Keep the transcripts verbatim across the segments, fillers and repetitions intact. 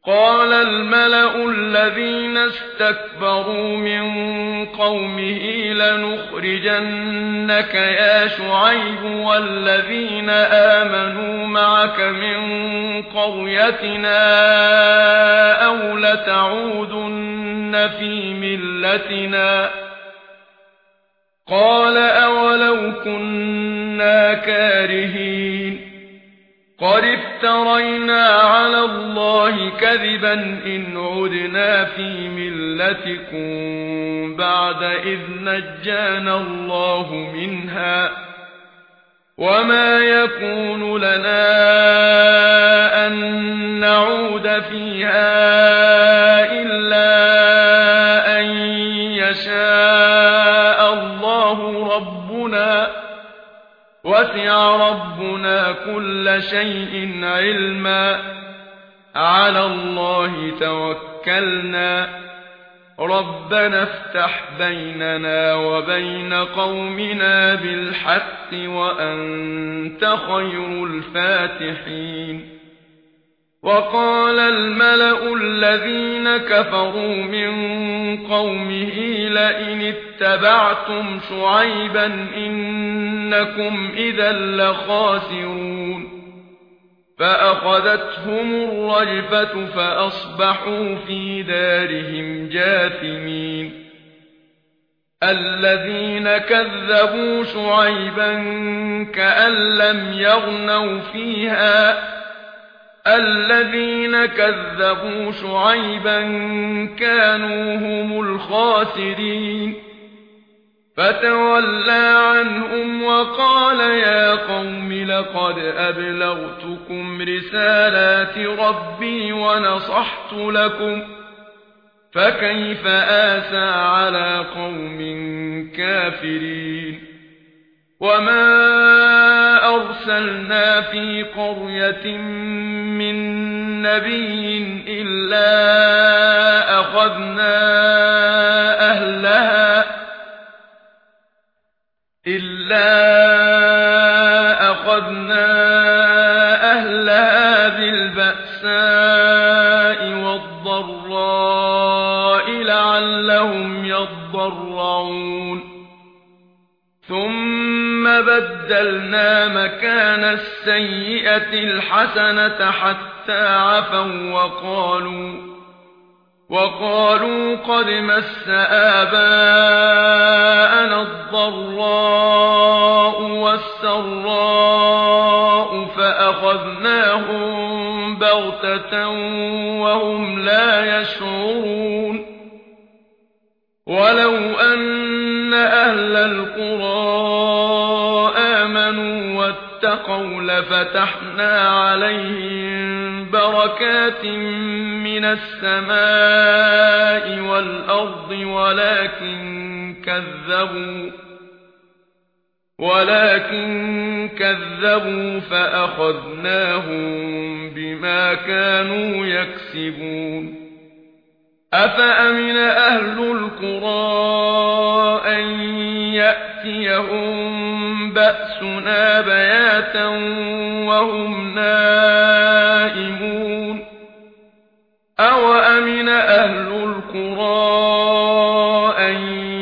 قال الملأ الذين استكبروا من قومه لنخرجنك يا شعيب والذين آمنوا معك من قريتنا أو لتعودن في ملتنا قال أولو كنا كارهين قد افترينا على الله كذبا إن عدنا في ملتكم بعد إذ نجانا الله منها وما يكون لنا أن نعود فيها إلا أن يشاء الله ربنا وسع ربنا كل شيء علما على الله توكلنا ربنا افتح بيننا وبين قومنا بالحق وأنت خير الفاتحين وقال الملأ الذين كفروا من قومه لئن اتبعتم شعيبا إنكم إذا لخاسرون فأخذتهم الرجفة فأصبحوا في دارهم جاثمين الذين كذبوا شعيبا كأن لم يغنوا فيها الذين كذبوا شعيبا كانوا هم الخاسرين فتولى عنهم وقال يا قوم لقد أبلغتكم رسالات ربي ونصحت لكم فكيف آسى على قوم كافرين وما أرسلنا في قرية من نبي إلا أخذنا أهلها إلا أخذنا أهلها بالبأساء والضراء لعلهم يضرعون ثم بدلنا مكان السيئة الحسنة حتى عفوا وقالوا وقالوا قد مس آباءنا الضراء والسراء فأخذناهم بغتة وهم لا يشعرون ولو أن أهل القرى آمنوا واتقوا لفتحنا عليهم بركات من السماء والأرض ولكن كذبوا ولكن كذبوا فأخذناهم بما كانوا يكسبون أفأمن أهل القرى أن يأتيهم بأسنا بياتا وهم نائمون أو أمن أهل القرى أن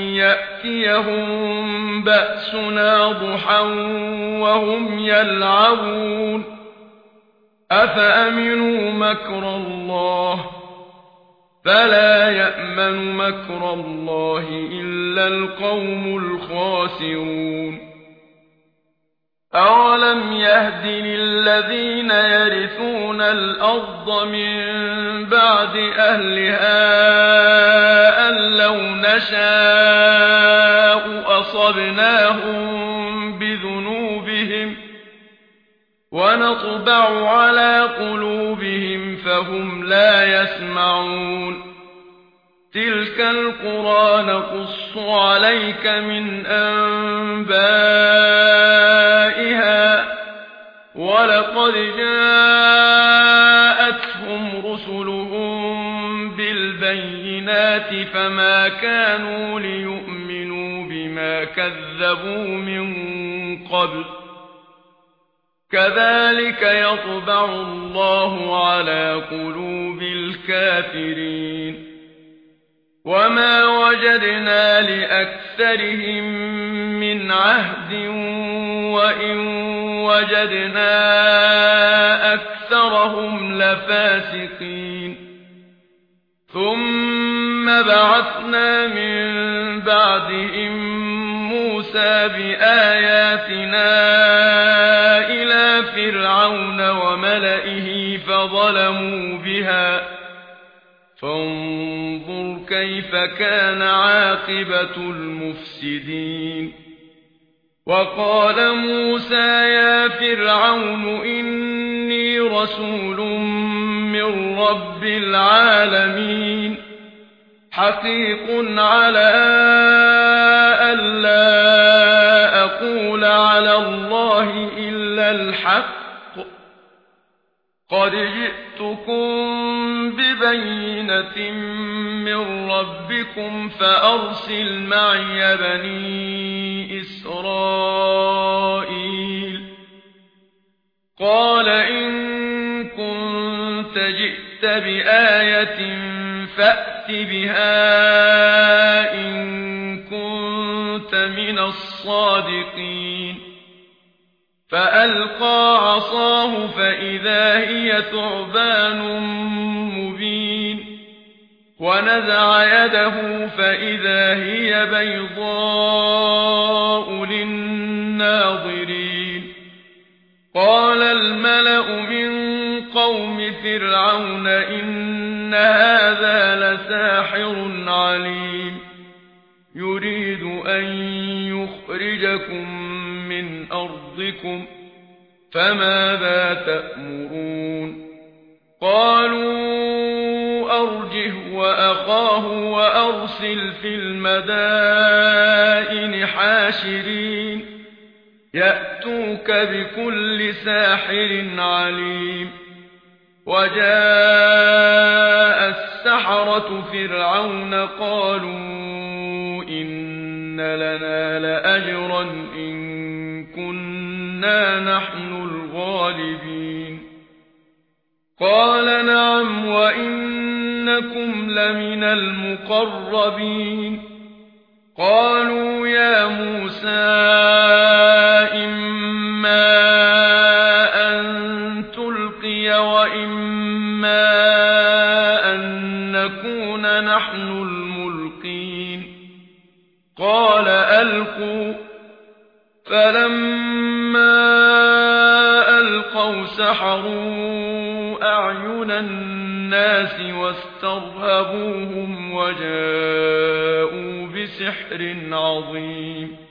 يأتيهم بأسنا ضحى وهم يلعبون أفأمنوا مكر الله فلا يأمن مكر الله إلا القوم الخاسرون أولم يهد للذين يرثون الأرض من بعد أهلها أن لو نشاء أصبناهم بذنوبهم ونطبع على قلوبهم فهم لا يسمعون تلك القرى نقص عليك من أنبائها ولقد جاءتهم رسلهم بالبينات فما كانوا ليؤمنوا بما كذبوا من قبل كذلك يطبع الله على قلوب الكافرين وما وجدنا لأكثرهم من عهد وإن وجدنا أكثرهم لفاسقين ثم بعثنا من بعدهم موسى بآياتنا إلى فرعون وملئه فظلموا بها فانظر كيف كان عاقبة المفسدين وقال موسى يا فرعون إني رسول من رب العالمين حقيق على ألا أقول على الله إلا الحق قد جئتكم ببينة من ربكم فأرسل معي بني إسرائيل قال إن كنت جئت بآية فأت بها إن كنت من الصادقين فألقى عصاه فإذا هي ثعبان مبين ونزع يده فإذا هي بيضاء للناظرين قال الملأ من قوم فرعون إن هذا لساحر عليم يريد أن يخرجكم من أرضكم فماذا تأمرون قالوا أرجه وأخاه وأرسل في المدائن حاشرين يأتوك بكل ساحر عليم وجاء السحرة فرعون قالوا إن لنا لأجرا إن كنا نحن الغالبين قال نعم وإنكم لمن المقربين قالوا يا موسى إما أن تلقي وإما أن نكون نحن الملقين قال ألقوا فلما ألقوا سحروا أعين الناس واسترهبوهم وجاءوا بسحر عظيم